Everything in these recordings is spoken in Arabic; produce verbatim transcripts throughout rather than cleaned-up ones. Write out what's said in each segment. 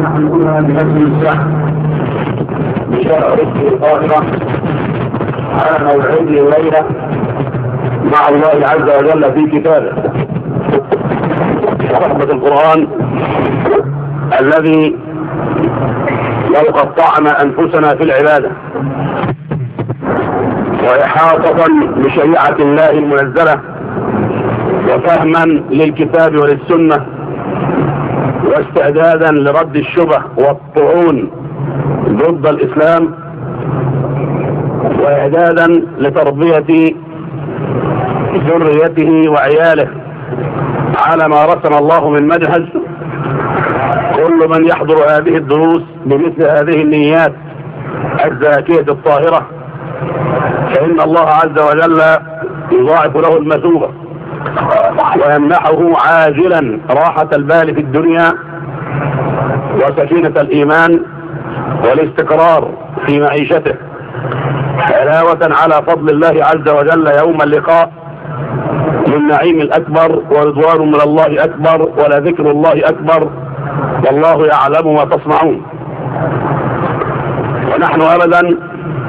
نحن بنفس الساعة بشرع رزق القاهرة على موعد الليلة مع الله عز وجل في كتابه صحبة القرآن الذي لو قطعنا أنفسنا في العبادة وإحاطة بشريعة الله المنزلة وفهما للكتاب وللسنة واستعدادا لرد الشبه والطعون ضد الإسلام وإعدادا لتربية ذريته وعياله على ما رسم الله من منهج. كل من يحضر هذه الدروس بمثل هذه النيات الزاكية الطاهرة فإن الله عز وجل يضاعف له المثوبة ويمنحه عاجلا راحة البال في الدنيا وسكينة الإيمان والاستقرار في معيشته علاوة على فضل الله عز وجل يوم اللقاء للنعيم الأكبر ورضوان من الله أكبر ولذكر الله أكبر والله يعلم ما تصنعون. ونحن أبدا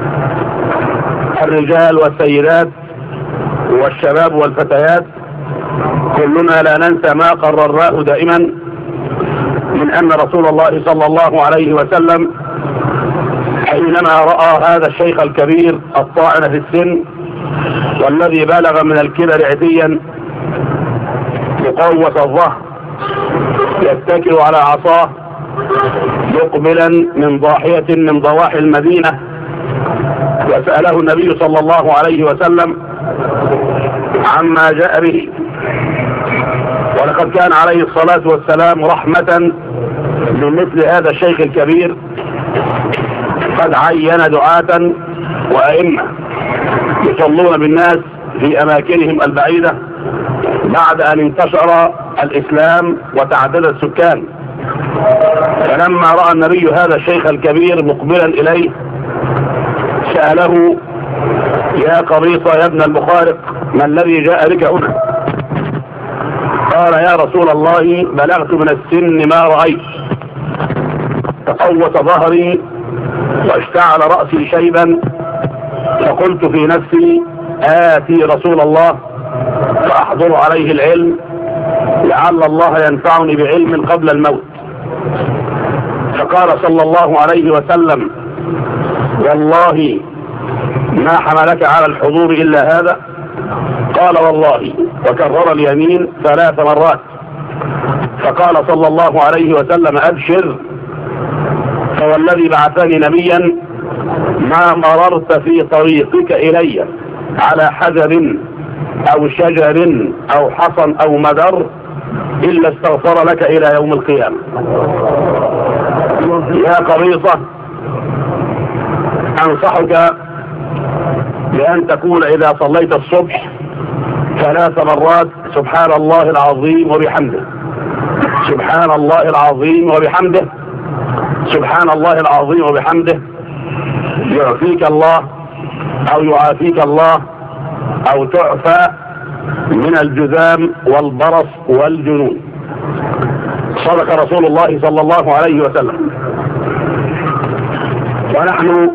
الرجال والسيدات والشباب والفتيات كلنا لا ننسى ما قررناه دائما من أن رسول الله صلى الله عليه وسلم حينما رأى هذا الشيخ الكبير الطاعن في السن والذي بلغ من الكبر عتيا مقوس الظهر يتكل على عصاه مقبلا من ضاحية من ضواحي المدينة وسأله النبي صلى الله عليه وسلم عما جاء به. ولقد كان عليه الصلاة والسلام رحمة بمثل هذا الشيخ الكبير قد عين دعاة وأئمة يصلون بالناس في أماكنهم البعيدة بعد أن انتشر الإسلام وتعدد السكان. فلما رأى النبي هذا الشيخ الكبير مقبلا إليه سأله يا قريصة يا ابن المخارق ما الذي جاء بك هنا؟ قال يا رسول الله بلغت من السن ما رأيت تقوس ظهري واشتعل رأسي شيبا فقلت في نفسي آتي رسول الله فأحضر عليه العلم لعل الله ينفعني بعلم قبل الموت. فقال صلى الله عليه وسلم والله ما حملك على الحضور إلا هذا؟ قال والله، وكرر اليمين ثلاث مرات. فقال صلى الله عليه وسلم أبشر فوالذي بعثني نبيا ما مررت في طريقك إلي على حجر أو شجر أو حصن أو مدر إلا استغفر لك إلى يوم القيامة. يا قريصة أنصحك بأن تقول إذا صليت الصبح ثلاث مرات سبحان الله العظيم وبحمده، سبحان الله العظيم وبحمده، سبحان الله العظيم وبحمده، يعفيك الله أو يعافيك الله أو تعفى من الجذام والبرص والجنون. صدق رسول الله صلى الله عليه وسلم. ونحن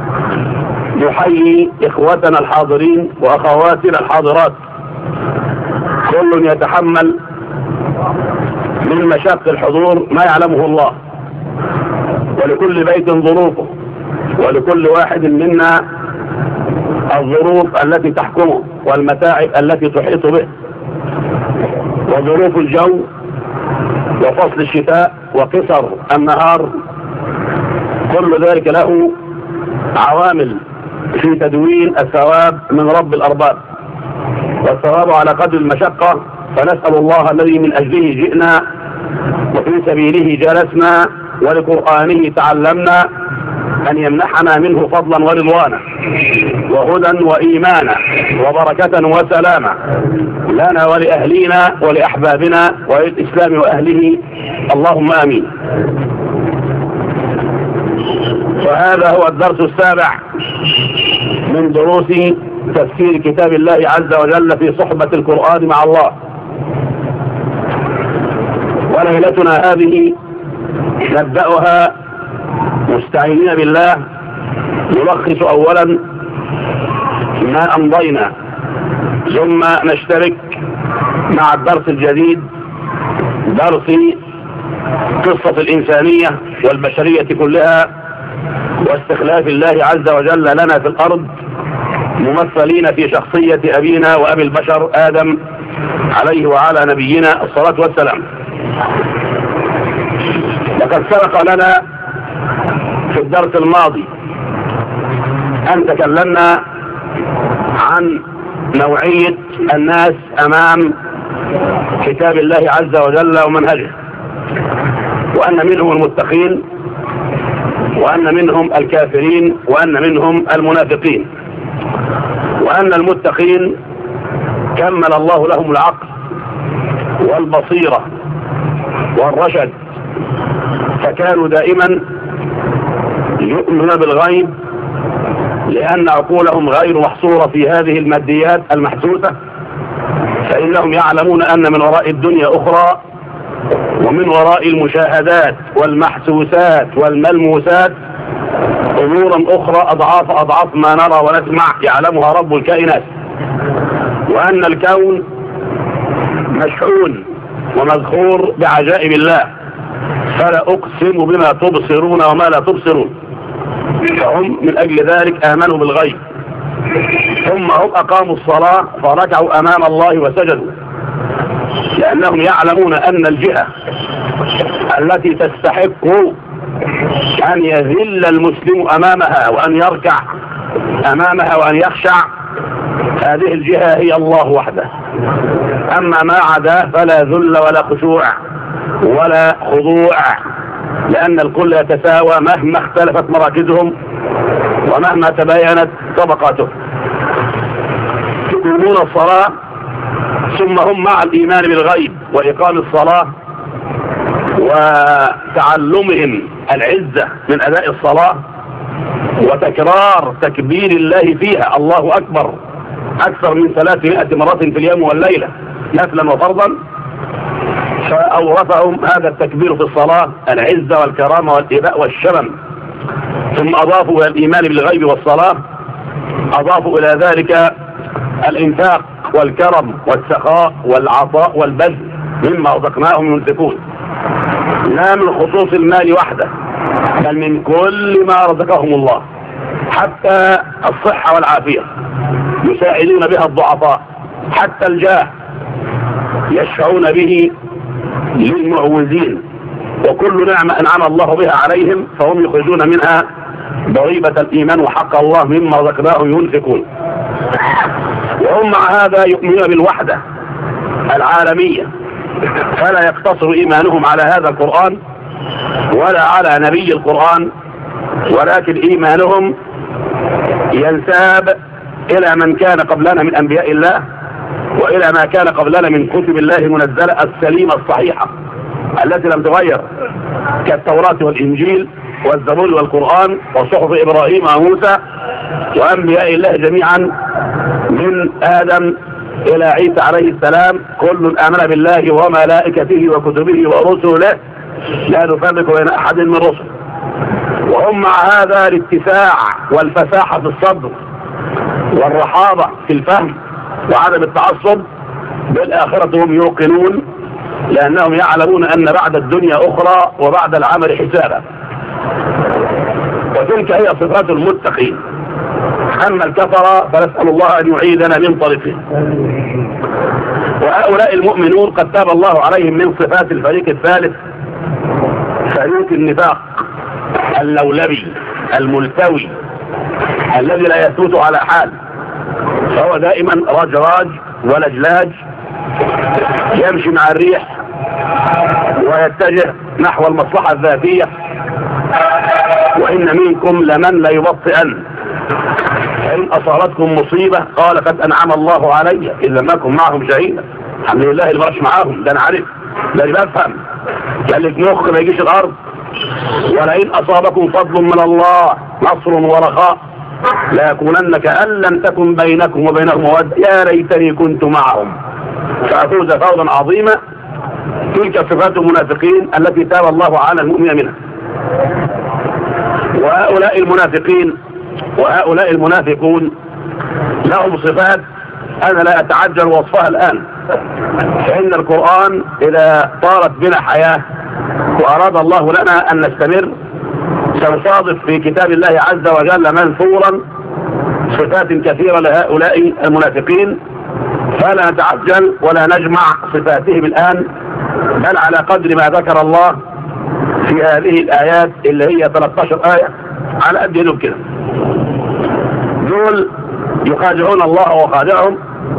نحيي إخوتنا الحاضرين وأخواتنا الحاضرات كل يتحمل من مشاق الحضور ما يعلمه الله، ولكل بيت ظروفه ولكل واحد منا الظروف التي تحكمه والمتاعب التي تحيط به وظروف الجو وفصل الشتاء وقصر النهار، كل ذلك له عوامل في تدوين الثواب من رب الأرباب، والثواب على قدر المشقة. فنسأل الله الذي من أجله جئنا وفي سبيله جلسنا ولقرآنه تعلمنا أن يمنحنا منه فضلا ورضوانا وهدى وإيمانا وبركة وسلاما لنا ولأهلنا ولأحبابنا وللإسلام وأهله، اللهم آمين. وهذا هو الدرس السابع من دروس تفسير كتاب الله عز وجل في صحبة القرآن مع الله. وليلتنا هذه نبدأها مستعينين بالله. نلخص أولا ما أمضينا، ثم نشترك مع الدرس الجديد، درس قصة الإنسانية والبشرية كلها واستخلاف الله عز وجل لنا في الأرض، ممثلين في شخصية أبينا وأبي البشر آدم عليه وعلى نبينا الصلاة والسلام. لقد سبق لنا في الدرس الماضي أن تكلمنا عن نوعية الناس أمام كتاب الله عز وجل ومنهجه، وأن منهم المتقين، وأن منهم الكافرين، وأن منهم المنافقين، وأن المتقين كمل الله لهم العقل والبصيرة والرشد، فكانوا دائما يؤمنون بالغيب لأن عقولهم غير محصورة في هذه الماديات المحسوسة، فإنهم يعلمون أن من وراء الدنيا أخرى، ومن وراء المشاهدات والمحسوسات والملموسات أمورا أخرى أضعاف أضعاف ما نرى ونسمع يعلمها رب الكائنات، وأن الكون مشحون ومذخور بعجائب الله، فلا أقسم بما تبصرون وما لا تبصرون. فهم من أجل ذلك آمنوا بالغيب، ثم هم أقاموا الصلاة فركعوا أمام الله وسجدوا، لأنهم يعلمون أن الجهة التي تستحق أن يذل المسلم أمامها وأن يركع أمامها وأن يخشع، هذه الجهة هي الله وحده. أما ما عداه فلا ذل ولا خشوع ولا خضوع، لأن الكل يتساوى مهما اختلفت مراكزهم ومهما تباينت طبقاتهم. يقيمون الصلاة، ثم هم مع الإيمان بالغيب وإقام الصلاة وتعلمهم العزة من أداء الصلاة وتكرار تكبير الله فيها، الله أكبر، أكثر من ثلاثمائة مرة في اليوم والليلة نفلا وفرضا، فأورثهم هذا التكبير في الصلاة العزة والكرامة والإباء والشمم. ثم أضافوا إلى الإيمان بالغيب والصلاة، أضافوا إلى ذلك الإنفاق والكرم والسخاء والعطاء والبذل مما رزقناهم ينفقون، لا من خصوص المال وحده بل من كل ما رزقهم الله، حتى الصحة والعافية يساعدون بها الضعفاء، حتى الجاه يشفعون به للمعوزين، وكل نعمة أنعم الله بها عليهم فهم يخرجون منها ضريبة الإيمان وحق الله مما رزقناهم ينفقون. وهم مع هذا يؤمنون بالوحدة العالمية، فلا يقتصر إيمانهم على هذا القرآن ولا على نبي القرآن، ولكن إيمانهم ينساب إلى من كان قبلنا من أنبياء الله، وإلى ما كان قبلنا من كتب الله المنزلة السليمة الصحيحة التي لم تغير، كالتوراة والإنجيل والزبور والقرآن وصحف إبراهيم وموسى وأنبياء الله جميعا من آدم إلى عيسى عليه السلام، كل آمن بالله وملائكته وكتبه ورسله لا نفرق بين أحد من رسله. وهم مع هذا الاتساع والفساحة في الصدر والرحابة في الفهم وعدم التعصب بالآخرة هم يوقنون، لأنهم يعلمون أن بعد الدنيا أخرى وبعد العمل حسابا. وتلك هي صفات المتقين. أما الكفر فنسأل الله أن يعيدنا من طريقه. وهؤلاء المؤمنون قد تاب الله عليهم من صفات الفريق الثالث، فريق النفاق اللولبي الملتوي الذي لا يثبت على حال، فهو دائما رجراج ولجلاج يمشي مع الريح ويتجه نحو المصلحة الذاتية. وإن منكم لمن لا يبطئن فإن أصابتكم مصيبة قال قد أنعم الله علي إذ لم أكن معهم شهيدا. الحمد لله اللي مش معاهم، ده أنا عارف، ده اللي بفهم، ده اللي في مخ ما يجيش الأرض. ولئن أصابكم فضل من الله نصر ورخاء لا يكونن كأن لم تكن بينكم وبينهم مودة يا ليتني كنت معهم فأفوز فوزا عظيما. تلك صفات المنافقين التي تاب الله على المؤمن منها. وهؤلاء المنافقين وهؤلاء المنافقون لهم صفات أنا لا أتعجل وصفها الآن، فإن القرآن إذا طارت بنا حياة وأراد الله لنا أن نستمر سنصادف في كتاب الله عز وجل منثورا صفات كثيرة لهؤلاء المنافقين، فلا نتعجل ولا نجمع صفاتهم الآن، بل على قدر ما ذكر الله في هذه الآيات اللي هي ثلاث عشرة آية على قد يدهم كده. دول يخادعون الله وخادعهم،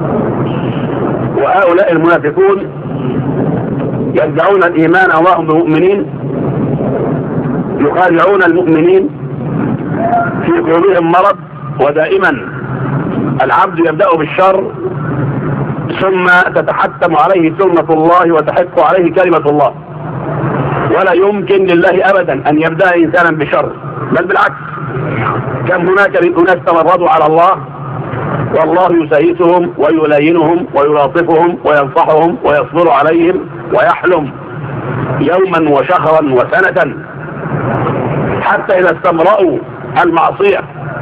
وهؤلاء المنافقون يدعون الإيمان وهم بمؤمنين، يخادعون المؤمنين، في قلوبهم مرض، ودائما العبد يبدأ بالشر ثم تتحتم عليه سنة الله وتحق عليه كلمة الله، ولا يمكن لله أبدا أن يبدأ إنسانا بشر، بل بالعكس. كم هناك من أناس تمردوا على الله والله يسيسهم ويلينهم ويلاطفهم وينصحهم ويصبر عليهم ويحلم يوما وشهرا وسنة، حتى إذا استمرأوا المعصية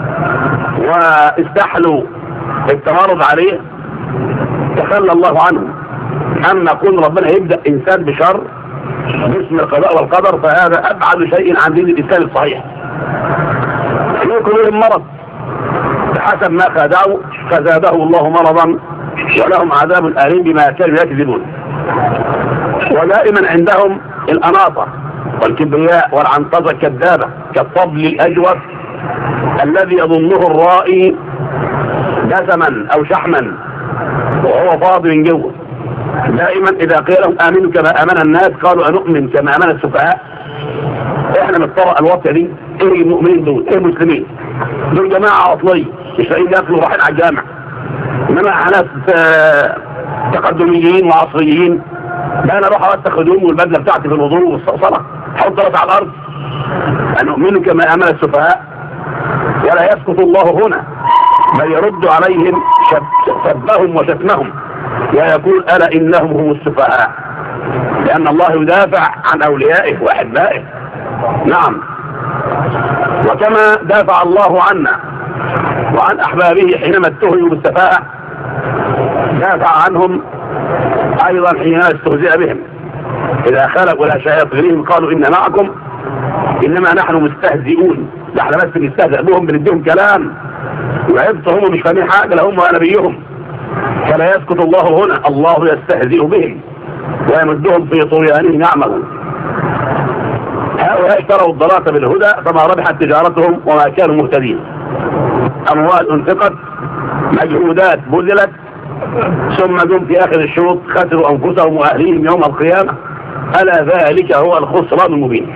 واستحلوا التمرد عليه تخلى الله عنه. أما كون ربنا يبدأ إنسان بشر باسم القضاء والقدر فهذا أبعد شيء عن دين الإسلام الصحيح. يكون لهم مرض بحسب ما خادعوا فزاده الله مرضا ولهم عذاب أليم بما كانوا يكذبون. ودائما عندهم الأناطة والكبرياء والعنطزة الكذابة كالطبل الأجوف الذي يظنه الرائي دسما أو شحما وهو فاضي من جوه. دائما إذا قيل لهم آمنوا كما آمن الناس قالوا أنؤمن كما آمن السفهاء. إحنا من الطرق الواطية دي إيه المؤمنين دول؟ إيه المسلمين؟ دول جماعة عطلية مش لاقيين ياكلوا رايحين على الجامع، إنما ناس تقدميين وعصريين. لا أنا أروح أوسخ هدومي والبدلة بتاعتي في الوضوء والصلاة حط راسي على الأرض. أنؤمن كما آمن السفهاء. ولا يسكت الله هنا بل يرد عليهم سبهم وشتمهم ويقول ألا إنهم هم السفهاء، لأن الله يدافع عن أوليائه وأحبائه. نعم، وكما دافع الله عنا وعن أحبابه حينما اتهموا بالسفاهة دافع عنهم أيضا حينما استهزئ بهم. إذا خلقوا إلى شياطينهم قالوا إن معكم إنما نحن مستهزئون، نحن بس بنستهزئ بهم بنديهم كلام وعبط هم مش فاهمين حاجة لهم ونبيهم. فلا يسكت الله هنا، الله يستهزئ بهم ويمدهم في طغيانهم يعملون. هؤلاء اشتروا الضلالة بالهدى فما ربحت تجارتهم وما كانوا مهتدين. أموال أنفقت، مجهودات بذلت، ثم جم في آخر الشوط خسروا أنفسهم وأهليهم يوم القيامة. ألا ذلك هو الخسران المبين.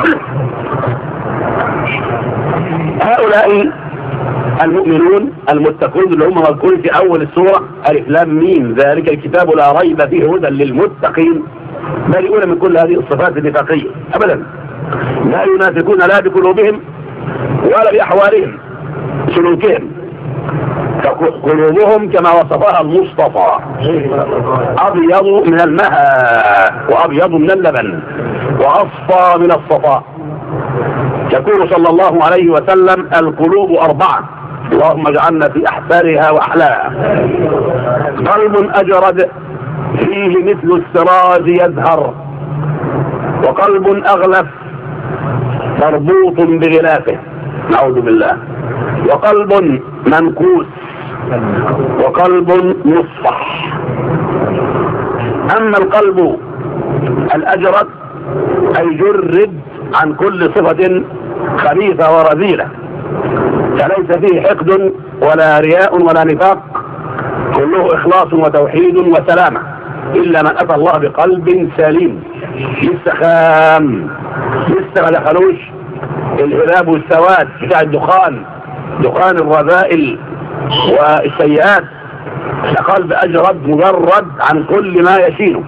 هؤلاء المؤمنون المتقون اللي هم مذكورين في أول السورة ألف لام ميم ذلك الكتاب لا ريب فيه هدى للمتقين، بريئون من كل هذه الصفات النفاقية أبدا. لا ينافقون لا بقلوبهم ولا بأحوالهم سلوكهم، قلوبهم كما وصفها المصطفى أبيض من الماء وأبيض من اللبن وأصفى من الصفاء. يقول صلى الله عليه وسلم القلوب أربعة اللهم اجعلنا في أحسارها وأحلاها. قلب أجرد فيه مثل السراج يزهر، وقلب أغلف مربوط بغلافه نعوذ بالله، وقلب منكوس، وقلب مصفح. أما القلب الأجرد أي جرد عن كل صفة خبيثة ورذيلة، فليس فيه حقد ولا رياء ولا نفاق، كله إخلاص وتوحيد وسلامة، إلا من أتى الله بقلب سليم لسه خام، لسه ما دخلوش الهلاب والسواد بتاع الدخان، دخان الرذائل والسيئات. قلب أجرد مجرد عن كل ما يشينه،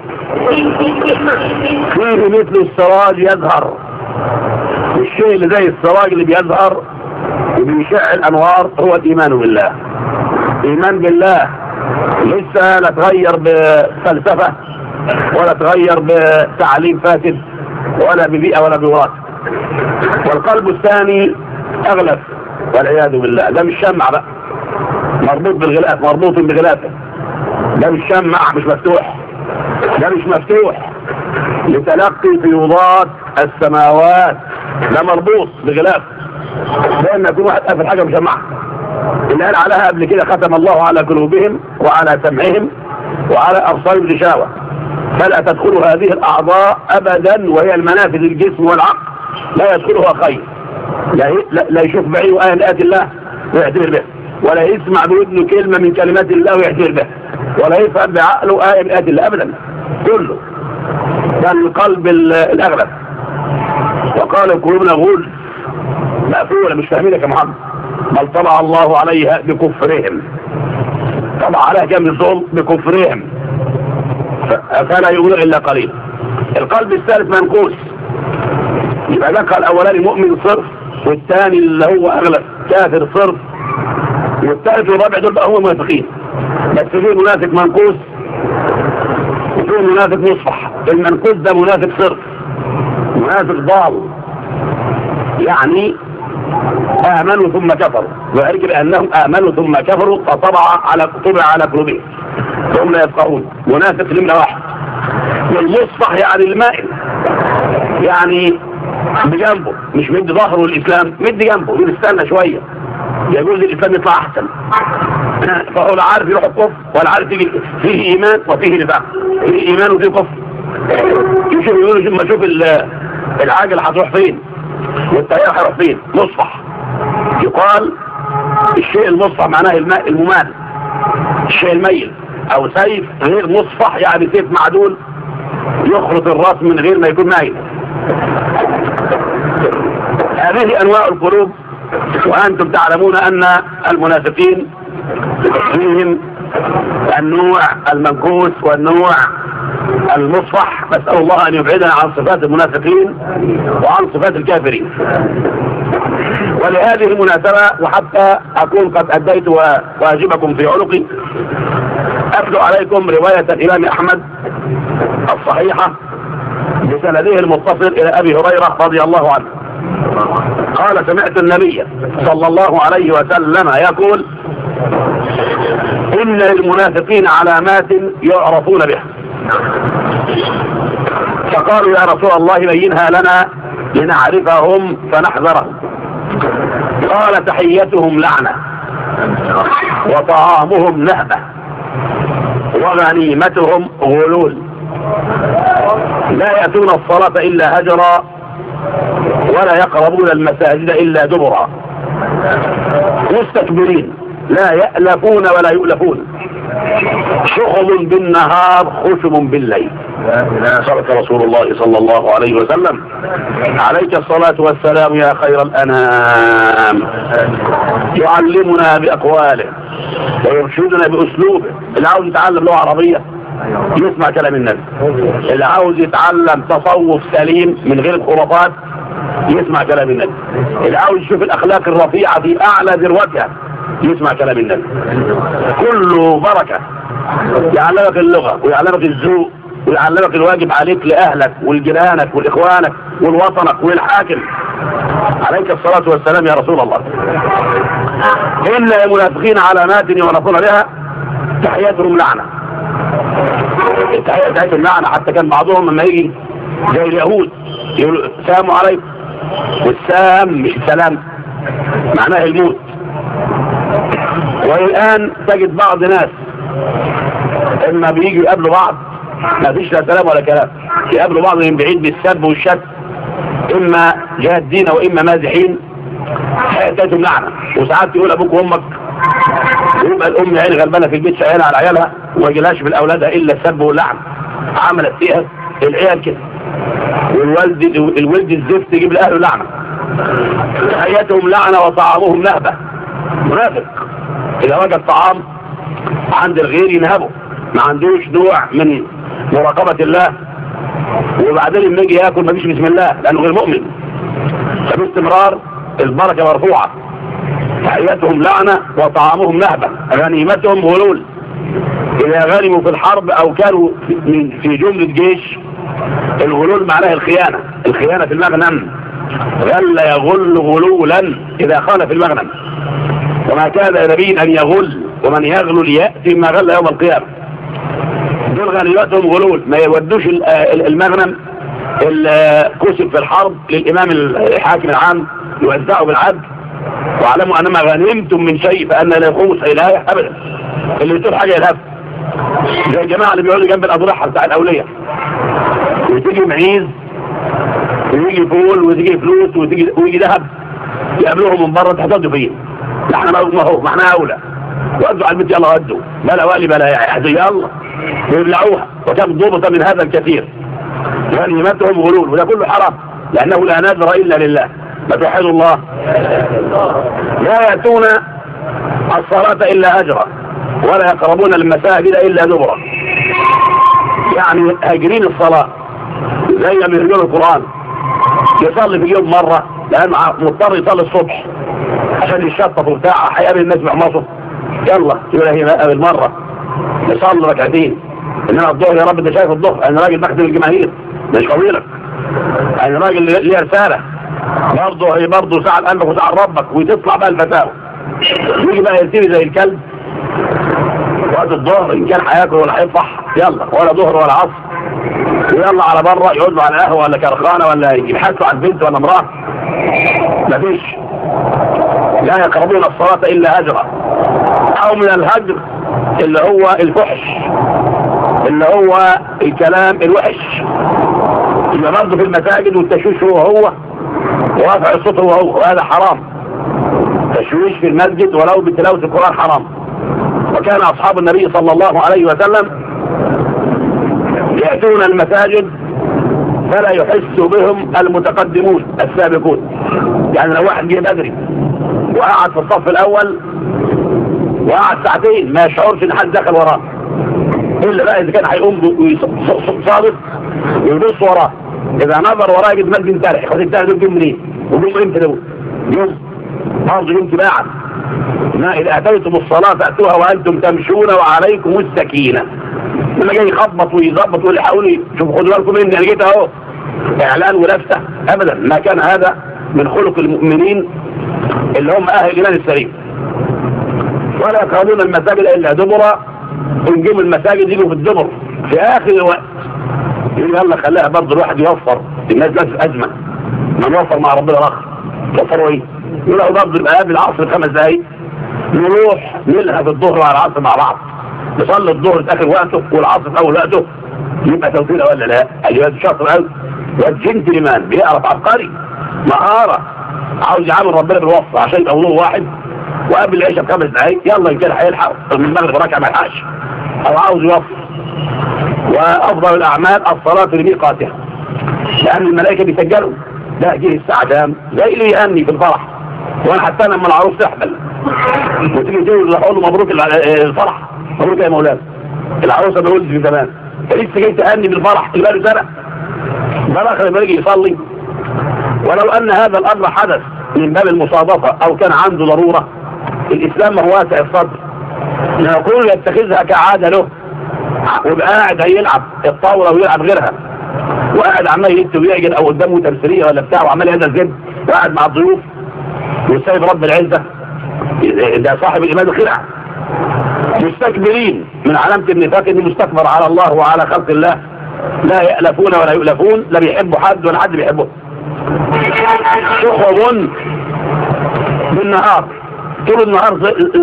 فيه مثل السراج يظهر. الشيء اللي زي السراج اللي بيظهر وبيشع الأنوار هو الإيمان بالله. إيمان بالله لسه لا تغير بفلسفة ولا تغير بتعليم فاسد ولا ببيئة ولا بوراثة. والقلب الثاني اغلف والعياذ بالله، ده مش شمع بقى، مربوط بالغلاف، مربوط بغلافه، ده مش شمع، مش مفتوح، ده مش مفتوح لتلقي فيوضات السماوات، ده مربوط بغلاف، لان يكون واحد قافل حاجه مشمعه اللي قال عليها قبل كده: ختم الله على قلوبهم وعلى سمعهم وعلى ابصارهم غشاوه فلا تدخل هذه الاعضاء ابدا، وهي المنافذ الجسم والعقل لا يدخلها خير، لا, لا يشوف بعينه آية من آيات الله ويعتبر بها، ولا يسمع بودنه كلمة من كلمات الله ويعتبر بها، ولا يفهم بعقله آية من آيات الله أبدا، كله ده القلب الأغلب. وقال قلوبنا غول مقفولة، مش فاهمينك يا محمد، بل طبع الله عليها بكفرهم، طبع عليها كم الظلم بكفرهم فلا يؤمن إلا قليل. القلب الثالث منقوص، يبقى ذكر الأولاني مؤمن صرف، والثاني اللي هو أغلب كافر صرف، والثالث والرابع دول بقى هم منافقين، بس في منافق منقوص وفي منافق مصفح. المنقوص ده منافق صرف، منافق ضال، يعني آمنوا ثم كفروا، وذلك بأنهم آمنوا ثم كفروا فطبع على طبع على قلوبهم فهم لا يفقهون، منافق نمرة واحد. والمصفح يعني المائل، يعني بجنبه، مش مد ظهره الإسلام، مد جنبه، يقول استنى شوية يجوز الإسلام يطلع أحسن، فهو لا عارف يروح الكفر ولا عارف فيه إيمان وفيه نفاق، فيه إيمان وفيه كفر. يشوف يقولوا لما شوف العاجل هتروح فين والتيار هيروح فين. مصفح يقال الشيء المصفح معناه الماء الممال، الشيء الميل، أو سيف غير مصفح يعني سيف معدول يخرط الراس من غير ما يكون مايل. هذه أنواع القلوب، وأنتم تعلمون أن المنافقين فيهم النوع المنكوس والنوع المصفح، نسأل الله أن يبعدنا عن صفات المنافقين وعن صفات الكافرين. ولهذه المناسبة وحتى أكون قد أديت واجبكم في عنقي، أتلو عليكم رواية الإمام أحمد الصحيحة بسنده المتصل إلى أبي هريرة رضي الله عنه قال: سمعت النبي صلى الله عليه وسلم يقول: إن للمنافقين علامات يعرفون بها. فقالوا: يا رسول الله بينها لنا لنعرفهم فنحذرهم. قال: تحيتهم لعنة، وطعامهم نهبة، وغنيمتهم غلول، لا يأتون الصلاة إلا هجرا، ولا يقربون المساجد إلا دبرا، مستكبرين لا يألفون ولا يؤلفون، شخم بالنهار خشم بالليل. صدق رسول الله صلى الله عليه وسلم. عليك الصلاة والسلام يا خير الأنام. يعلمنا بأقواله ويرشدنا بأسلوبه. اللي عاوز يتعلم لغة عربية يسمع كلام النبي، اللي عاوز يتعلم تصوف سليم من غير الخرافات يسمع كلام النبي، اللي عاوز يشوف الأخلاق الرفيعة في أعلى ذروتها يسمع كلام النبي. كله بركة، يعلمك اللغة ويعلمك الذوق ويعلمك الواجب عليك لأهلك ولجيرانك والإخوانك والوطنك والحاكم. عليك الصلاة والسلام يا رسول الله. إن المنافقين علامات يعرفون بها، تحياتهم لعنة. التحية بتاعتهم لعنة، حتى كان بعضهم لما يجي زي اليهود يقولوا السلام عليكم، والسلام مش السلام معناه الموت. والآن تجد بعض ناس اما بييجوا يقابلوا بعض ما فيش لا سلام ولا كلام، يقابلوا بعض من بعيد بالسب والشتم، اما جادين واما مازحين، حياتهم لعنة. وساعات يقول ابوك وامك، ويبقى الام عين غلبانه في البيت شقيانه على عيالها وما يجيلهاش من اولادها الا السب واللعن، عملت فيها العيال كده. والولد الولد الزفت يجيب لاهله لعنه. حياتهم لعنه وطعامهم نهبه. منافق اذا وجد طعام عند الغير ينهبه، ما عندوش نوع من مراقبه الله، وبعدين لما يجي ياكل ما فيش بسم الله لانه غير مؤمن، فباستمرار البركه مرفوعه. حياتهم لعنه وطعامهم نهبه، غنيمتهم غلول، إذا غنموا في الحرب أو كانوا في, في جملة جيش. الغلول معناه الخيانة، الخيانة في المغنم. غل يغل غلولا إذا خان في المغنم، وما كان نبي أن يغل، ومن يغلل يأتي ما غل يوم القيامة. دول غنيمتهم غلول، ما يودوش المغنم الكسب في الحرب للإمام الحاكم العام يوزعوا بالعدل. واعلموا أنما غنمتم من شيء فأن لا يقوم سيلاية أبدا. اللي بتقول حاجة يلهف زي الجماعة اللي بيقعدوا جنب الأضرحة بتاع الأولية، وتيجي معيز ويجي فول وتيجي فلوس وتيجي ويجي ذهب، يقابلوهم من بره تحتاجوا فيه. احنا ما هو ما احنا اولى، ودوا على البيت يلا ودوا، بلا والي بلا يحدي يلا ويبلعوها. وكم ضبط من هذا الكثير. غنيمتهم غلول، وده كله حرام لأنه لا نذر إلا لله. ما توحدوا الله. لا يأتون الصلاة إلا أجرا ولا يقربون المساجد إلا دبرا. يعني هاجرين الصلاة زي ما بيقولوا القرآن. يصلي في اليوم مرة لأنه مضطر يصلي الصبح عشان يشطف وبتاع، هيقابل الناس بحماصه يلا يقول هي قابل مرة يصلي ركعتين. انما الظهر يا رب انت شايف الظهر، انا راجل بخدم الجماهير مش قويلك، انا راجل ليه رسالة برضه. هي برضه ساعة قلبك وساعة ربك، وتطلع بقى الفتاوى يجي بقى يرتبي زي الكلب وقت الظهر، ان كان هياكل ولا هيفرح يلا، ولا ظهر ولا عصر، ويلا على بره يقعدوا على قهوه ولا كرخانه ولا يبحثوا عن بنت ولا امراه. مفيش. لا يقربون الصلاه الا هجرا، او من الهجر اللي هو الفحش، اللي هو الكلام الوحش. يبقى برضه في المساجد والتشويش هو هو ورافع الصوت هو هو، وهذا حرام. تشويش في المسجد ولو بتلاوة القرآن حرام. وكان أصحاب النبي صلى الله عليه وسلم يأتون المساجد فلا يحس بهم المتقدمون السابقون. يعني لو واحد جه بدري وقعد في الصف الأول وقعد ساعتين ما يشعرش إن حد دخل وراه، إلا بقى إذا كان هيقوم صادق ويبص وراه. إذا نظر وراه يجد مسجد تاريخ، خد التاني دول جم منين؟ وجم إمتى دول؟ جم برضه يوم تباعا. ما إذا أتيتم الصلاة فأتوها وأنتم تمشون وعليكم السكينة. لما جاي يخبط ويظبط ويقول لي حاولي شوفوا خدوا بالكم مني أنا جيت أهو، إعلان ولفتة أبدا. ما كان هذا من خلق المؤمنين اللي هم أهل الإيمان السليم. ولا يقربون المساجد إلا دبرا. إن جم المساجد يجوا في الدبر في آخر الوقت. يقول يلا خليها برضه الواحد يوفر، الناس بس في أزمة ما نوفر مع ربنا الآخر. توفروا إيه؟ يقول له برضه يبقى قبل العصر بخمس دقايق نروح نلهى في الظهر وعلى العصر مع بعض، نصلي الظهر في اخر وقته والعصر في اول وقته. يبقى توفيق ولا لا؟ ايوه شاطر قوي. والجنتلمان بيعرف عبقري مهاره، عاوز يعامل ربنا بالوصف عشان يبقى وضوء واحد، وقبل العشاء بخمس دقايق يلا ان كان هيلحق من المغرب ركعه ما يلحقش او عاوز يوصف. وافضل الاعمال الصلاه لميقاتها، لان الملائكه بيسجلوا لا جه الساعه كام، زي اللي يهني في الفرح. وانا حتى لما العروس تحمل وتيجي تقول له مبروك الفرح، مبروك يا مولانا العروسه ما ولدت من زمان، فلسه جاي تهني بالفرح اللي بقاله سنه. بالاخر لما يجي يصلي، ولو ان هذا الامر حدث من باب المصادفه او كان عنده ضروره، الاسلام ما هو واسع الصدر، نقول يتخذها كعاده له، ويبقى قاعد هيلعب الطاوله ويلعب غيرها، وقاعد عمال يكتب ويعجل او قدامه تمثيليه ولا بتاع وعمال يهدى الزد، وقاعد مع الضيوف وسايب رب العزه. ده صاحب الايمان الخلع. مستكبرين من علامه النفاق انه مستكبر على الله وعلى خلق الله، لا يألفون ولا يؤلفون، لا بيحبوا حد ولا حد بيحبه. شخب بالنهار طول النهار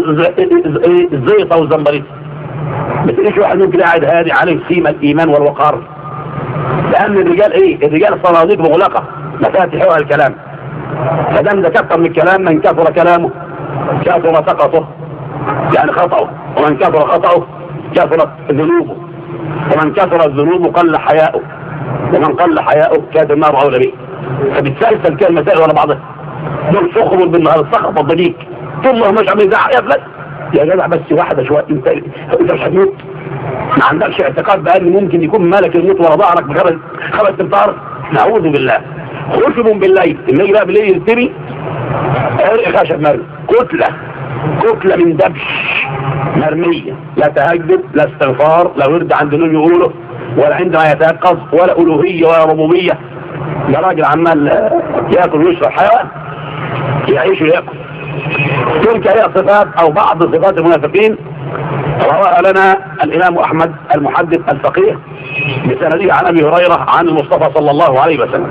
زيطه وزنبريط. ما تلاقيش واحد ممكن قاعد هادي عليه سيما الايمان والوقار، لان الرجال ايه؟ الرجال صناديق مغلقه مفاتيحها الكلام، فدام ده كثر من الكلام من كثر كلامه كثر سقطه، يعني خطأه، ومن كثر خطأه كثرت ذنوبه، ومن كثرت ذنوبه قل حياؤه، ومن قل حياؤه كانت النار اولى به. فبتسلسل كده المسائل ورا بعضها. دول سخر بالنهار الصخب الضليك طول ما مش عم يزعق يا فلان يا جدع بس واحده شويه، انت انت مش هتموت؟ ما عندكش اعتقاد بان ممكن يكون ملك الموت ورا ظهرك بخمس خمس امتار؟ نعوذ بالله. خشب بالليل، الليل بقى بالليل يرتمي عرق خشب مرمي كتله كتلة من دبش مرمية، لا تهجد لا استغفار لا ورد عند نوم يقوله ولا عندما يتيقظ ولا ألوهية ولا ربوبية. ده راجل عمال ياكل ويشرب حيوان يعيش وياكل. تلك هي صفات او بعض صفات المنافقين رواها لنا الامام احمد المحدث الفقيه بسنده عن ابي هريره عن المصطفى صلى الله عليه وسلم.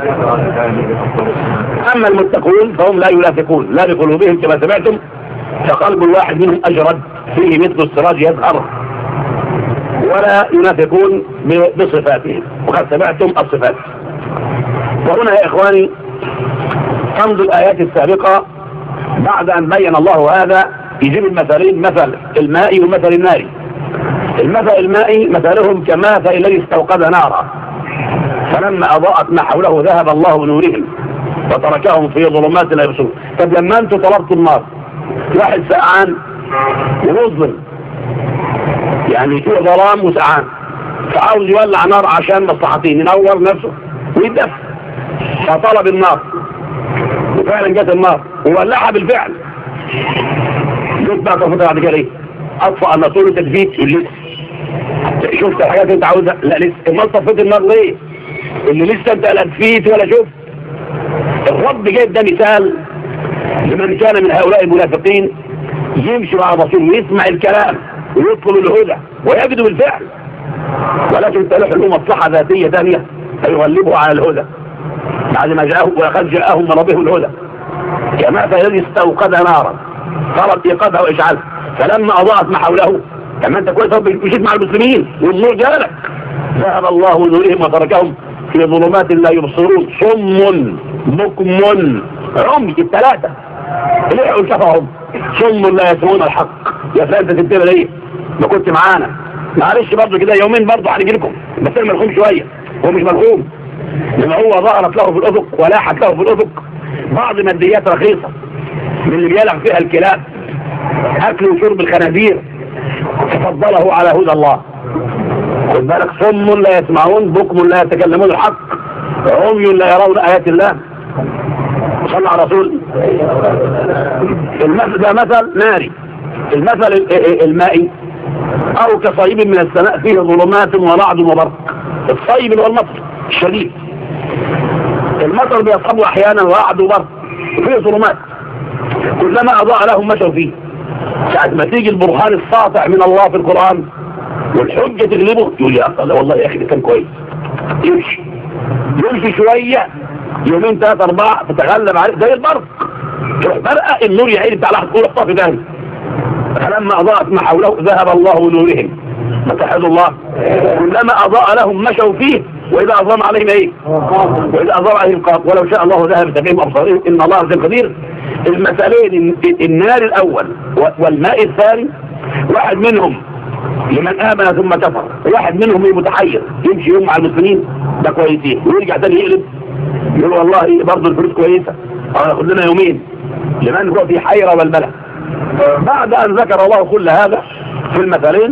اما المتقون فهم لا ينافقون لا بقلوبهم كما سمعتم، فقلب الواحد منهم اجرد فيه مثل السراج يزهر، ولا ينافقون بصفاتهم، وقد سمعتم الصفات. وهنا يا اخواني تمضي الايات السابقه بعد ان بين الله هذا يجيب المثلين، مثل الماء ومثل النار. المثل المائي مثلهم كمثل الذي استوقد نارا فلما اضاءت ما حوله ذهب الله بنورهم وتركهم في ظلمات لا يبصرون. طب لما انتم طلبتوا النار، واحد سقعان ومظلم، يعني في ظلام وسقعان، فعاوز يولع نار عشان مصلحتين، ينور نفسه ويدفع، فطلب النار وفعلا جت النار وولعها بالفعل. جيت بقى طفيت بعد كده ايه؟ اطفأ الناسور تدفيت لسه. شفت الحاجات اللي انت عاوزها؟ لا لسه. امال طفيت النار ليه؟ اللي لسه انت لا دفيت ولا شفت. الرب جايب ده مثال لمن كان من هؤلاء المنافقين يمشي مع الرسول ويسمع الكلام ويطلب الهدى ويجد بالفعل، ولكن تلح له مصلحه ذاتيه ثانيه فيغلبه على الهدى بعد ما جاءه وقد جاءهم من ربهم الهدى. كمثل الذي استوقد نارا طلب ايقاظها واشعالها فلما اضاءت ما حوله. كما انت كويس مشيت مع المسلمين والنور جالك، ذهب الله نورهم وتركهم في ظلمات لا يبصرون، صم بكم عمي. الثلاثه ليه قلت كفاهم؟ صم لا يسمعون الحق. يا فلان انت سبتنا ليه؟ ما كنت معانا. معلش برضه كده يومين برضه هنجي لكم، بس انا ملخوم شويه. هو مش ملخوم، لما هو ظهرت له في الافق ولاحت له في الافق بعض ماديات رخيصه من اللي بيلعب فيها الكلاب، اكل وشرب الخنازير، ففضله على هدى الله. خد بالك، صم لا يسمعون بكم لا يتكلمون الحق عمي لا يرون ايات الله. صلى على رسول. المثل ده مثل ناري. المثل المائي او كصيب من السماء فيه ظلمات ورعد وبرق. الصيب اللي هو المطر الشديد، المطر بيصحبه احيانا رعد وبرق وفيه ظلمات، كلما اضاء لهم مشوا فيه. ساعة ما تيجي البرهان الساطع من الله في القرآن والحجة تغلبه يقول يا أخي والله يا أخي ده كان كويس، يمشي يمشي شوية يومين ثلاثة أربعة تتغلب عليه زي البرق، تروح برقة النور يا عيني بتاع لحظة تقول احطها في ثاني. فلما أضاءت ما حوله ذهب الله نورهم فتحد الله، كلما أضاء لهم مشوا فيه وإذا أظلم عليهم إيه؟ وإذا أظلم عليهم قال ولو شاء الله ذهب بسبعهم أبصارهم إن الله عز قدير. المثلين النار الأول والماء الثاني، واحد منهم لمن آمن ثم كفر، واحد منهم متحير يمشي يوم مع المسلمين ده كويسين ويرجع تاني يقلب يقول والله برضه الفلوس كويسة أو ياخد لنا يومين، لمن هو في حيرة والبلى. بعد أن ذكر الله كل هذا في المثلين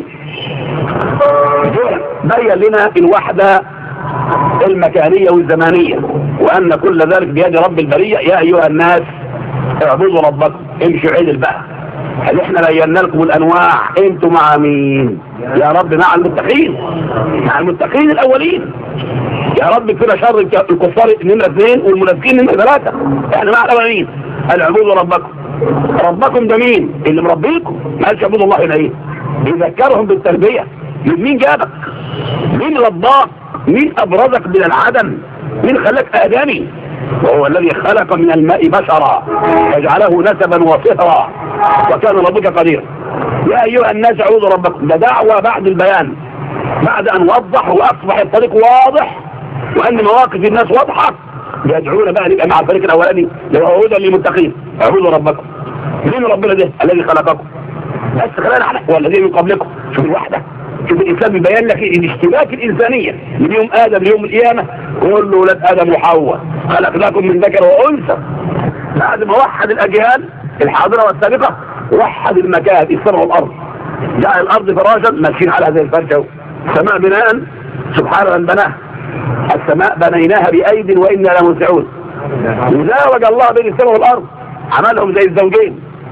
بين لنا الوحدة المكانية والزمانية، وأن كل ذلك بيد رب البرية. يا أيها الناس اعبدوا ربكم، امشوا عدل بقى. هل احنا بينا لكم الأنواع؟ انتوا مع مين؟ يا رب مع المتقين، مع المتقين الأولين. يا رب كفر شر الكفار نمرة اثنين والمنافقين نمرة ثلاثة. احنا مع الأولين. هل اعبدوا ربكم. ربكم ده مين؟ اللي مربيكم. ما قالش اعبدوا الله هنا ايه؟ بيذكرهم بالتربية. من مين جابك؟ مين رباك؟ مين أبرزك من العدم؟ مين خلاك آدمي؟ وهو الذي خلق من الماء بشرا وجعله نسبا وصهرا وكان ربك قديرا. يا أيها الناس اعبدوا ربكم، ده دعوة بعد البيان، بعد أن وضح وأصبح الطريق واضح وأن مواقف الناس واضحة يدعونا بقى نبقى مع الفريق الأولاني لو هدى للمتقين. اعبدوا ربكم. مين ربنا ده؟ الذي خلقكم بس خلقنا احنا والذي من قبلكم. شوف الوحدة، شوف الإسلام بيبين لك الاشتباك الإنسانية من يوم آدم ليوم القيامة. كل ولاد آدم وحواء خلقناكم من ذكر وأنثى. بعد ما وحد الأجيال الحاضرة والسابقة وحد المكان السماء والأرض، جعل الأرض فراشا ماشيين على هذه الفرشة. السماء بناء سبحان من بناها. السماء بنيناها بأيد وإنا لموسعون. وزاوج الله بين السماء والأرض، عملهم زي الزوجين.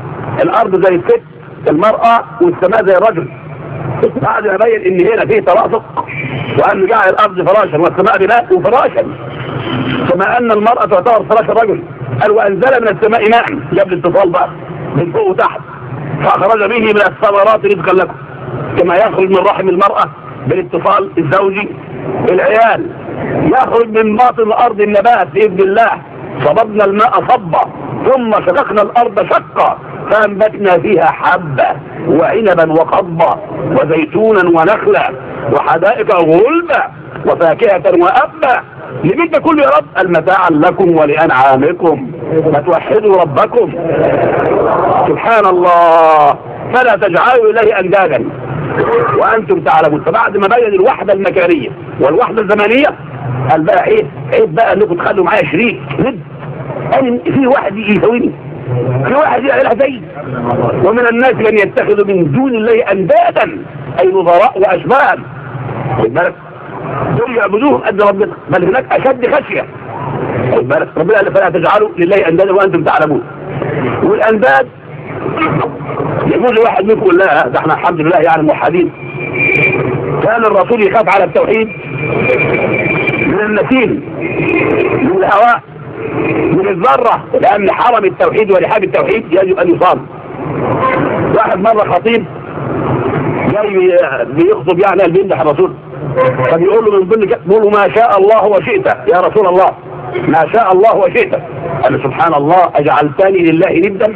الارض زي الست المرأة والسماء زي الرجل. بعد ما بين ان هنا فيه ترافق وانه جعل الارض فراشا والسماء بناء وفراشا، كما ان المرأة تعتبر فراش الرجل. قال وانزل من السماء ماء، جاب الاتصال بقى من فوق وتحت، فاخرج به من الثمرات رزقا لكم، كما يخرج من رحم المرأة بالاتصال الزوجي العيال، يخرج من باطن الارض النبات باذن الله. صببنا الماء صبا ثم شققنا الارض شقا فانبتنا فيها حبة وعنبا وقضبا وزيتونا ونخلا وحدائق غلبا وفاكهة وأبا. لمن ده كله يا رب؟ المتاعا لكم ولأنعامكم، فتوحدوا ربكم. سبحان الله، فلا تجعلوا إليه أندادا وأنتم تعلمون. فبعد ما بين الوحدة المكانية والوحدة الزمنية قال بقى عيب عيب بقى انكم تخلوا معايا شريك ند، يعني في واحد يساويني، في واحد يعملها زي. ومن الناس من يتخذ من دون الله اندادا اي نظراء واشباها. خد بالك، دول يعبدوهم قد ربنا، بل هناك اشد خشيه. خد بالك، ربنا قال فلا تجعلوا لله اندادا وانتم تعلمون. والانداد يقول لواحد منكم يقول لا ده احنا الحمد لله يعني موحدين. كان الرسول يخاف على التوحيد من النسيم، من الهواء، من الذرة، لأن حرم التوحيد ولحام التوحيد يجب أن يصام. واحد مرة خطيب جاي بيخطب يعني بيمدح الرسول، فبيقول له من ضمن كده بيقول له ما شاء الله وشئت يا رسول الله، ما شاء الله وشئت. قال له سبحان الله أجعلتني لله ندا؟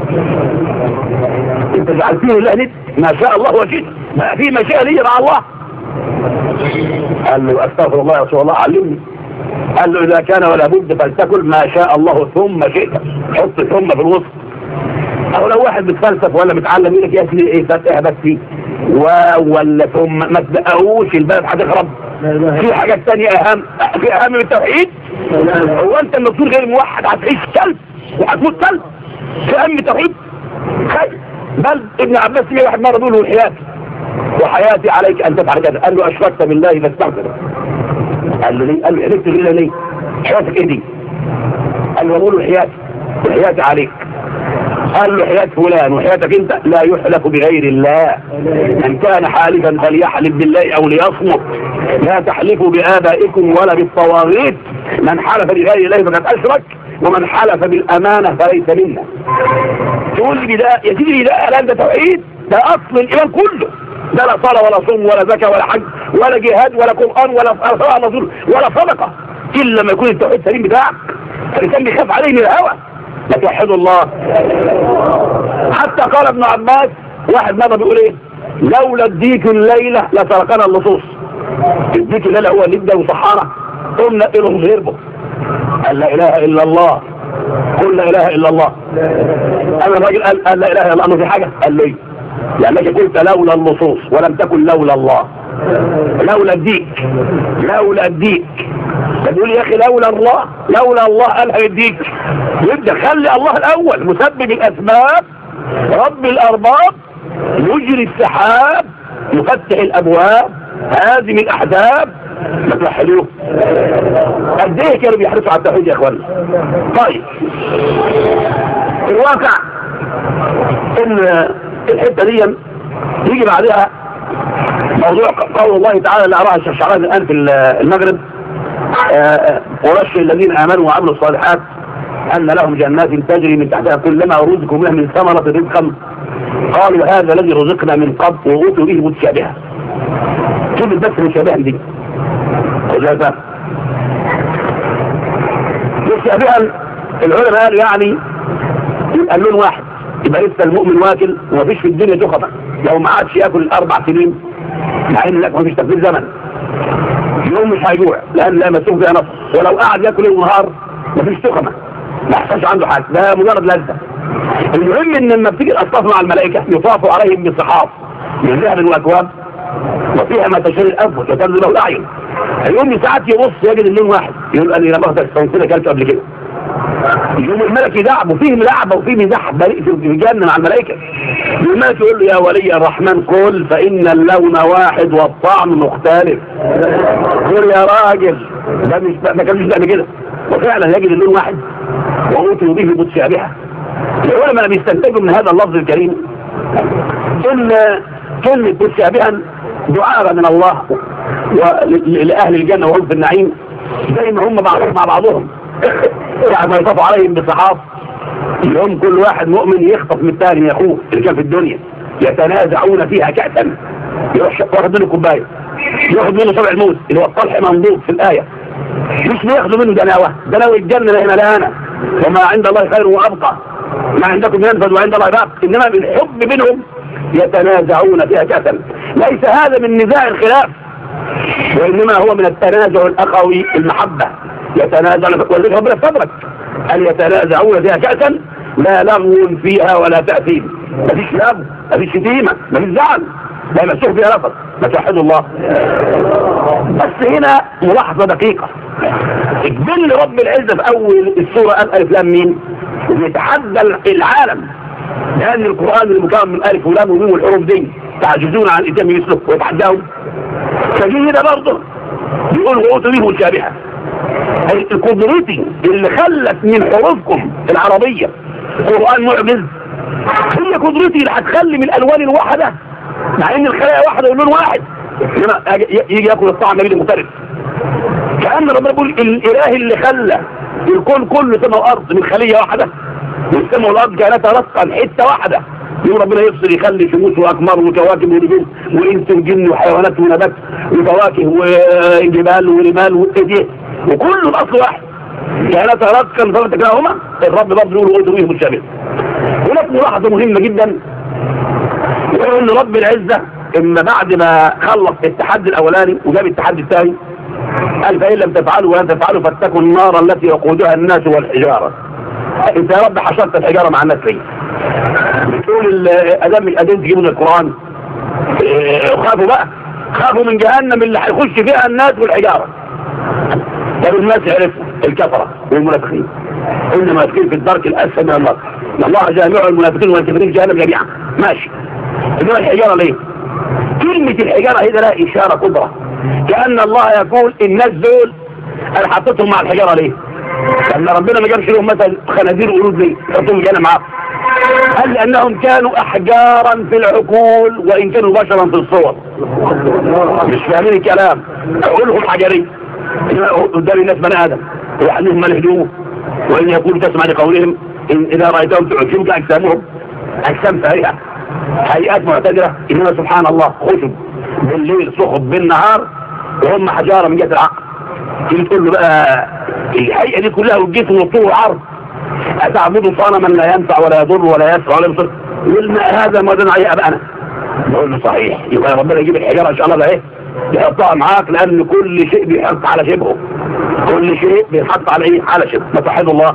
انت جعلتني لله ند؟ ما شاء الله وشئت، ما في مشيئة لي مع الله. قال له استغفر الله يا رسول الله علمني. قال له اذا كان ولا بد فلتكن ما شاء الله ثم شئت، حط ثم في الوسط. او لو واحد بتفلسف ولا متعلم يقول لك يا سيدي ايه فتح بس فيه ولا ثم ما تدققوش البلد هتخرب. في حاجات ثانيه اهم، في اهم من التوحيد. هو انت لما تكون غير موحد هتعيش كلب وهتموت كلب؟ في اهم التوحيد خير. بل ابن عباس سمع واحد مره بيقول له حياتي وحياتي عليك ان تفعل كذا. قال له اشركت بالله فاستغفر. قال له ليه؟ قال له حلفت بالله ليه؟ حياتك ايه دي؟ قال له بقول له حياتي وحياتي عليك. قال له حياة فلان وحياتك انت لا يحلف بغير الله، من كان حالفا فليحلف بالله او ليصمت، لا تحلفوا بآبائكم ولا بالطواغيت، من حلف بغير الله فقد اشرك ومن حلف بالامانه فليس منا. تقول لي ده يا سيدي ده لا ده توحيد، ده اصل الايمان كله، ده لا صلاه ولا صوم ولا زكاه ولا حج ولا جهاد ولا قران ولا صلاه على رسول ولا صدقه، الا لما يكون التوحيد سليم بتاعك. الانسان بيخاف عليه من الهوى. لا توحدوا الله. حتى قال ابن عباس واحد مره بيقول ايه؟ لولا الديك الليله لتركنا اللصوص. الديك الليله هو اللي ادى وصحانا قمنا لهم غيربه. قال لا اله الا الله، قل لا اله الا الله. انا الراجل قال, قال لا اله الا الله، انه في حاجه؟ قال له ايه؟ لانك قلت لولا اللصوص ولم تكن لولا الله. لولا الديك، لولا الديك. تقول يا اخي لولا الله، لولا الله قالها يديك. يبدا خلي الله الاول، مسبب الاسباب، رب الارباب، يجري السحاب، يفتح الابواب، هازم الاحزاب. ما توحدوه. قد ايه كانوا بيحرصوا على التوحيد يا اخوانا؟ طيب الواقع ان الحته دي يجي بعدها موضوع قول الله تعالى اللي أراها الشيخ شعراوي الآن في المغرب: ورش الذين آمنوا وعملوا الصالحات أن لهم جنات تجري من تحتها كلما رزقوا منها من ثمرة رزقا قالوا هذا الذي رزقنا من قبل وأوتوا به متشابها. كلمة بس متشابها دي وجازة متشابها. العلماء قالوا يعني يبقى اللون واحد، يبقى لسه المؤمن واكل ومفيش في الدنيا تخطأ لو ما عادش ياكل الاربع سنين، مع ان لك مفيش تفكير زمن، يوم مش هيجوع لان لا مسوق فيها نصر، ولو قعد ياكل ليل ونهار مفيش تخمه، ما يحصلش عنده حاجه، ده مجرد لذه. المهم ان لما بتيجي الاصناف مع الملائكه يطاف عليهم بصحاف من ذهب واكواب وفيها ما تشتهي الانفس وتلذ له الاعين. يقوم ساعات يبص يجد اللون واحد، يقول انا لما اخدك صنفنا كلت قبل كده. يقوم الملك يدعب وفيه لعبه وفيه مزاح بريء في الجنه مع الملائكه. الملك يقول له يا ولي الرحمن قل فان اللون واحد والطعم مختلف. قل يا راجل ده مش ما كانش قبل كده. وفعلا يجد اللون واحد وأوتوا به متشابهه. العلماء بيستنتجوا من هذا اللفظ الكريم ان كلمة متشابها دعاء من الله ولأهل الجنة وهم في النعيم زي ما هم بعضهم مع بعضهم يعني ما يطفوا عليهم بصحاف يوم كل واحد مؤمن يخطف من الثاني من اخوه اللي كان في الدنيا يتنازعون فيها كأسا يروح واخد منه كوبايه ياخد منه سبع الموس اللي هو الطلح منضوب في الآية مش بياخدوا منه دناوة دناوة الجنة هي مليانة وما عند الله خير وأبقى ما عندكم ينفذ وعند الله باق إنما بالحب بينهم يتنازعون فيها كأسا ليس هذا من نزاع الخلاف وإنما هو من التنازع الأخوي المحبة يتنازع ولذلك ربنا استدرك أن يتنازعون فيها كأسا لا لغو فيها ولا تأثيم مفيش لغو مفيش شتيمة مفيش زعل لا مسوح فيها لفظ ما توحدوا الله. بس هنا ملاحظة دقيقة اجبل رب العزة في أول السورة قال ألف لام مين يتحدى العالم لأن القرآن المكون من ألف ولام وميم والحروف دي تعجزون عن إتمام مثله ويتحداهم فجي هنا برضه بيقول وقوت به مشابهة قدرتي اللي خلت من حروفكم العربية قرآن معجز هي قدرتي اللي هتخلي من الألوان الواحدة مع ان الخلايا واحدة واللون واحد يجي ياكل الطعم نبيل مختلف كأن ربنا بيقول الإله اللي خلى الكون كله سماء وأرض من خلية واحدة والسماء والأرض كانت رصقا حتة واحدة يوم ربنا يفصل يخلي شموس وأقمار وكواكب ونجوم وإنس وجن وحيوانات ونبات وفواكه وجبال ورمال وإيديه وكله الأصل واحد كانت رصقا فلتكلاهما الرب برضه يقول وقلت به مشابه. هناك ملاحظة مهمة جدا وإن رب العزة إما بعد ما خلص التحدي الأولاني وجاب التحدي الثاني قال فإن لم تفعلوا ولن تفعلوا فاتقوا النار التي وقودها الناس والحجارة. أنت يا رب حشرت الحجارة مع الناس ليه؟ بتقول الأدام مش قادرين تجيبوا القرآن خافوا بقى خافوا من جهنم اللي هيخش فيها الناس والحجارة. طب الناس يعرفوا الكفرة والمنافقين إنما يدخلون في الدرك الأسفل من النار الله جامع المنافقين والكافرين جهنم جميعا ماشي. إنما الحجارة ليه؟ كلمة الحجارة هي لها إشارة قدرة كأن الله يقول الناس دول أنا حطيتهم مع الحجارة ليه؟ لأن ربنا ما جابش لهم مثلا خنازير وقرود ليه؟ حطهم جانا معاهم. قال لأنهم كانوا أحجارا في العقول وإن كانوا بشرا في الصور. مش فاهمين الكلام عقولهم حجرية قدام الناس بني آدم ويحنهم ملهدوه وإن يقولوا تسمع لقولهم إن إذا رأيتهم تعجبك أجسامهم أجسام فارهة هيئات معتدرة إنما سبحان الله خشب بالليل صخب بالنهار وهم حجارة من جهة العقل. تيجي تقول له بقى الهيئة دي كلها والجسم والطول والعرض أتعبدوا صنما لا ينفع ولا يضر ولا يسرع ولا يبصر يقول هذا ما دون عليه أبقى نقول له صحيح يبقى ربنا يجيب الحجارة إن شاء الله ده إيه يحطها معاك لأن كل شيء بيحط على شبهه كل شيء بيحط على إيه على شبه ما توحد الله.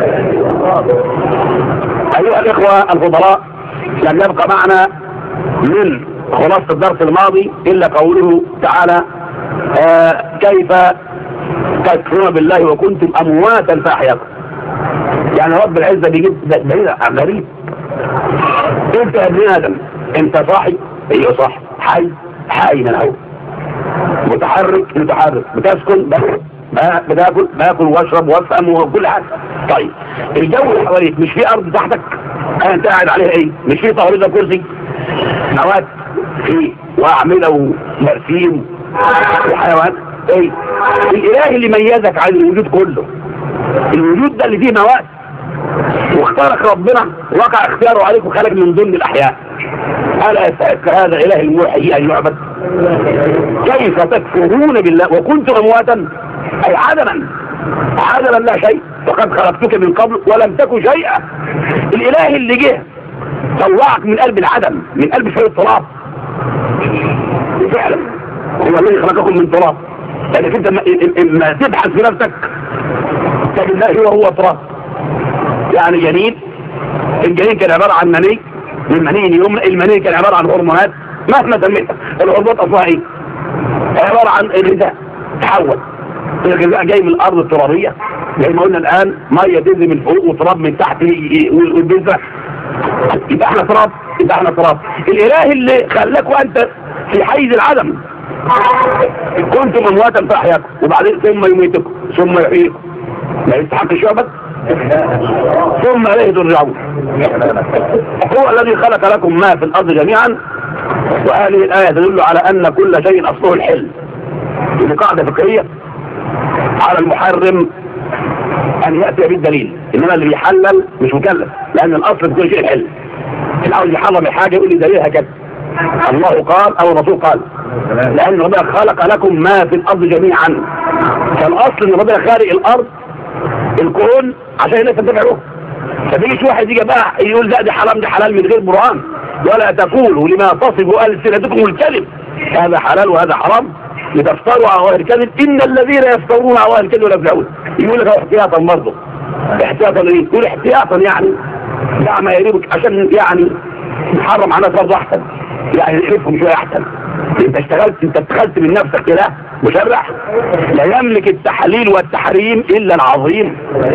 أيها الإخوة الفضلاء لم يبقى معنا من خلاصة الدرس الماضي إلا قوله تعالى آه كيف تكفرون بالله وكنتم أمواتا فأحياكم. يعني رب العزة بيجيب دليل غريب انت يا ابن آدم انت صاحي ايوه صاحي حي حي من هو متحرك متحرك بتسكن بتاكل باكل واشرب وافهم وكل حاجه. طيب الجو اللي حواليك مش في ارض تحتك انت قاعد عليها ايه مش في طاوله كرسي نواه في واعمله ومرسيم وحيوان ايه الاله اللي ميزك عن الوجود كله الوجود ده اللي فيه مواد واختارك ربنا وقع اختياره عليك وخلق من ضمن الاحياء. الا يستحق هذا اله الموحي ان يعبد؟ كيف تكفرون بالله وكنتم امواتا اي عدما عدما لا شيء فقد خلقتك من قبل ولم تكن شيئا. الاله اللي جه طلعك من قلب العدم من قلب شويه تراب فعلا هو الذي خلقكم من تراب لانك انت ما تبحث في نفسك بالله وهو تراب. يعني جنين الجنين كان عبارة عن مني من مني يوم المني كان عبارة عن هرمونات مهما سميتها الهرمونات اصلها ايه عبارة عن الغذاء تحول الغذاء جاي من الارض الترابية زي ما قلنا الان مية تنزل من فوق وتراب من تحت والبذرة يبقى احنا تراب يبقى احنا تراب. الاله اللي خلاك وانت في حيز العدم كنتم امواتا فاحياكم وبعدين ثم يميتكم ثم يحييكم لا يستحق شعبك ثم اليه ترجعون. هو الذي خلق لكم ما في الارض جميعا. وهذه الايه تدل على ان كل شيء اصله الحل. دي قاعده فقهيه على المحرم ان ياتي بالدليل، انما اللي بيحلل مش مكلف، لان الاصل في كل شيء الحل. اللي عاوز يحرم الحاجه يقول لي دليلها كده، الله قال او الرسول قال، لان ربنا خلق لكم ما في الارض جميعا. فالاصل ان ربنا خالق الارض الكون عشان الناس تنتفع به. فبيجي واحد يجي بقى يقول لا دي حرام دي حلال من غير برهان. ولا تقولوا لما تصف السنتكم الكذب هذا حلال وهذا حرام لتفتروا على الله الكذب ان الذين يفترون على الله الكذب ولا يفلحون. يقول لك احتياطا برضه. احتياطا ايه؟ يقول احتياطا يعني دع ما يريبك عشان يعني نحرم على الناس برضه احسن، يعني نقرفهم شويه احسن. انت اشتغلت انت اتخذت من نفسك كده مشرع. لا يملك التحليل والتحريم الا العظيم،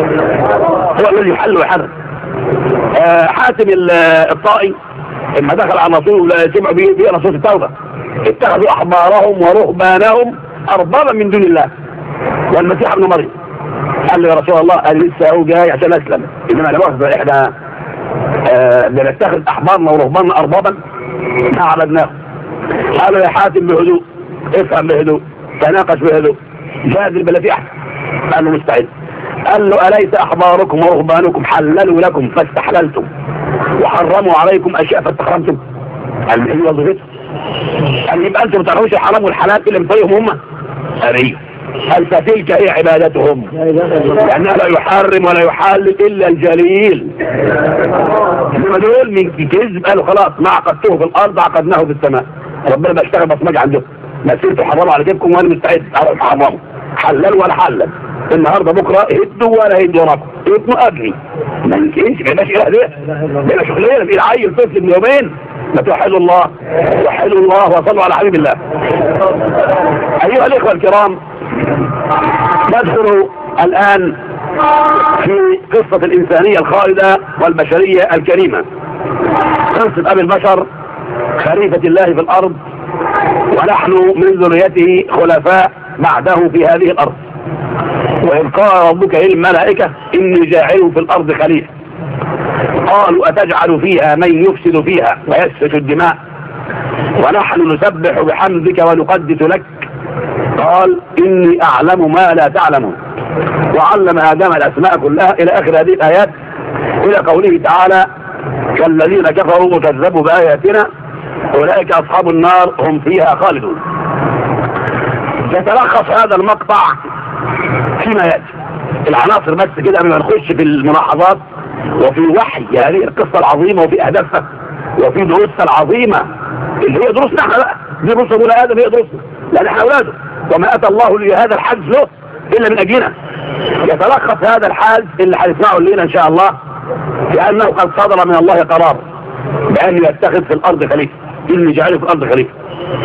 هو الذي يحل ويحرم. آه حاتم الطائي لما دخل على الرسول سمعوا بيقرا صوت التوبه اتخذوا احبارهم ورهبانهم اربابا من دون الله والمسيح ابن مريم. قال له يا رسول الله انا لسه اهو جاي عشان اسلم، انما لا مؤاخذه احنا آه بنتخذ احبارنا ورهباننا اربابا ما عبدناهم. قالوا يا حاتم بهدوء، افهم بهدوء، تناقش بهدوء، جادل بالتي احسن. قال له مستعد. قال له اليس احباركم ورهبانكم حللوا لكم فاستحللتم وحرموا عليكم اشياء فاستحرمتم؟ قال ايه وظيفتهم؟ قال يبقى انتم ما تعرفوش الحرام والحلال اللي مطيهم هم؟ قال ايه؟ قال فتلك هي عبادتهم، لانها لا يحرم ولا يحلل الا الجليل. انما دول من كذب قالوا خلاص ما عقدته في الارض عقدناه في السماء. ربنا بيشتغل بصمجه عندهم، ما سيرتوا حرموا على جيبكم وانا مستعد اروح حرموا، حلل ولا حلل. النهارده بكره هدوا ولا هدوا وراكم، ابنوا اجري ما يمكنش ما يبقاش اله ده ده شغلانه في العيل طفل من يومين. ما توحدوا الله توحدوا الله وصلوا على حبيب الله. ايها الاخوه الكرام، ندخل الان في قصه الانسانيه الخالده والبشريه الكريمه، قصه ابي البشر خليفه الله في الارض، ونحن من ذريته خلفاء بعده في هذه الارض. وإذ قال ربك للملائكة إني جاعل في الأرض خليفة قالوا أتجعل فيها من يفسد فيها ويسفك الدماء ونحن نسبح بحمدك ونقدس لك قال إني أعلم ما لا تعلمون. وعلم آدم الأسماء كلها إلى آخر هذه الآيات، إلى قوله تعالى كالذين كفروا وكذبوا بآياتنا أولئك أصحاب النار هم فيها خالدون. يتلخص هذا المقطع فيما يأتي العناصر بس كده قبل ما نخش في الملاحظات وفي وحي هذه القصة العظيمة وفي أهدافها وفي دروسها العظيمة اللي هي دروسنا احنا بقى. دي دروس أبونا آدم هي دروسنا لأن احنا أولاده، وما أتى الله لهذا الحدث له إلا من أجلنا. يتلخص هذا الحادث اللي هنسمعه الليلة إن شاء الله في أنه قد صدر من الله قرار بأن يتخذ في الأرض خليفة، إني جعله في الأرض خليفة.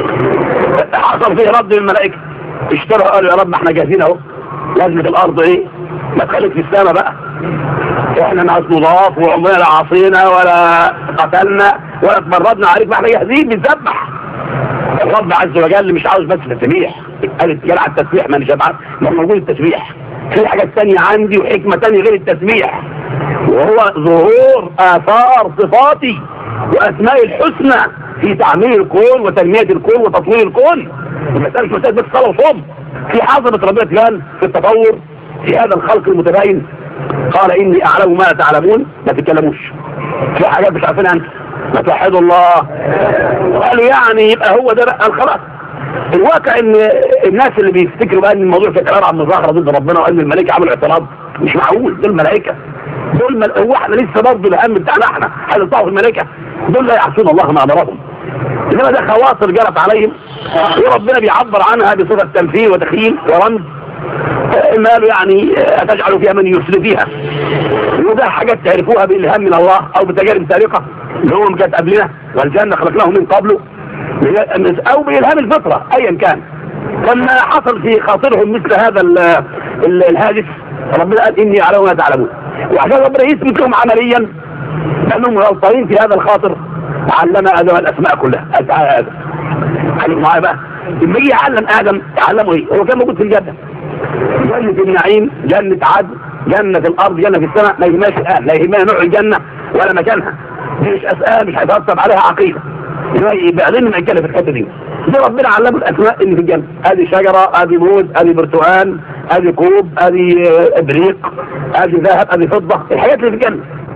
حصل فيه رد من الملائكة، اشتروا قالوا يا رب احنا جاهزين اهو، لازمة الارض ايه؟ ما تخليك في السماء بقى، احنا ناس نضاف وعمرنا لا عصينا ولا قتلنا ولا تمردنا عليك، ما احنا جاهزين بنسبح. الرب عز وجل مش عاوز بس التسبيح، قال اتكال على التسبيح، ما انا شبعان ما موجود التسبيح، في حاجات تانية عندي وحكمة تانية غير التسبيح، وهو ظهور اثار صفاتي واسماء الحسنى في تعمير الكون وتنمية الكون وتطوير الكون. المسألة مش مسألة بس صلاة وصوم، في عظمة ربنا كمان في التطور في هذا الخلق المتباين. قال إني أعلم ما تعلمون، ما تتكلموش في حاجات مش عارفينها أنت، ما توحدوا الله. قالوا يعني يبقى هو ده بقى خلاص. الواقع إن الناس اللي بيفتكروا بقى إن الموضوع في كلام عن مظاهرة ضد ربنا وإن الملائكة عملوا اعتراض، مش معقول. دول الملائكة دول مل... هو احنا لسه برضه الهم بتاعنا احنا هنطلعوا في الملائكة، دول لا يعصون الله ما أمرهم، إنما ده خواطر جرت عليهم وربنا بيعبر عنها بصفة تمثيل وتخيل ورمز. إما قالوا يعني أتجعل فيها من يفسد فيها، وده حاجات تعرفوها بإلهام من الله أو بتجارب سابقة اللي هو كانت قبلنا والجنة خلقناه من قبله، أو بإلهام الفطرة أيا كان. لما حصل في خاطرهم مثل هذا ال ال الهادف ربنا قال إني أعلم ما تعلمون، وعشان ربنا يثبت لهم عمليا لأنهم غلطانين في هذا الخاطر علم آدم الأسماء كلها. تعالى آدم خليك معايا بقى، لما يجي يعلم آدم يعلمه إيه؟ هو كان موجود في الجنة جنة النعيم، جنة عدن، جنة الارض، جنة في السماء، ما يهمناش الان، لا يهمنا نوع الجنة ولا مكانها، دي مش اسئله مش هيترتب عليها عقيده. بعدين ما يتكلم في الحته دي. دي ربنا علمه الاسماء اللي في الجنه، ادي شجره، ادي موز، ادي برتقال، ادي كوب، ادي ابريق، ادي ذهب، ادي فضه، الحاجات اللي في الجنه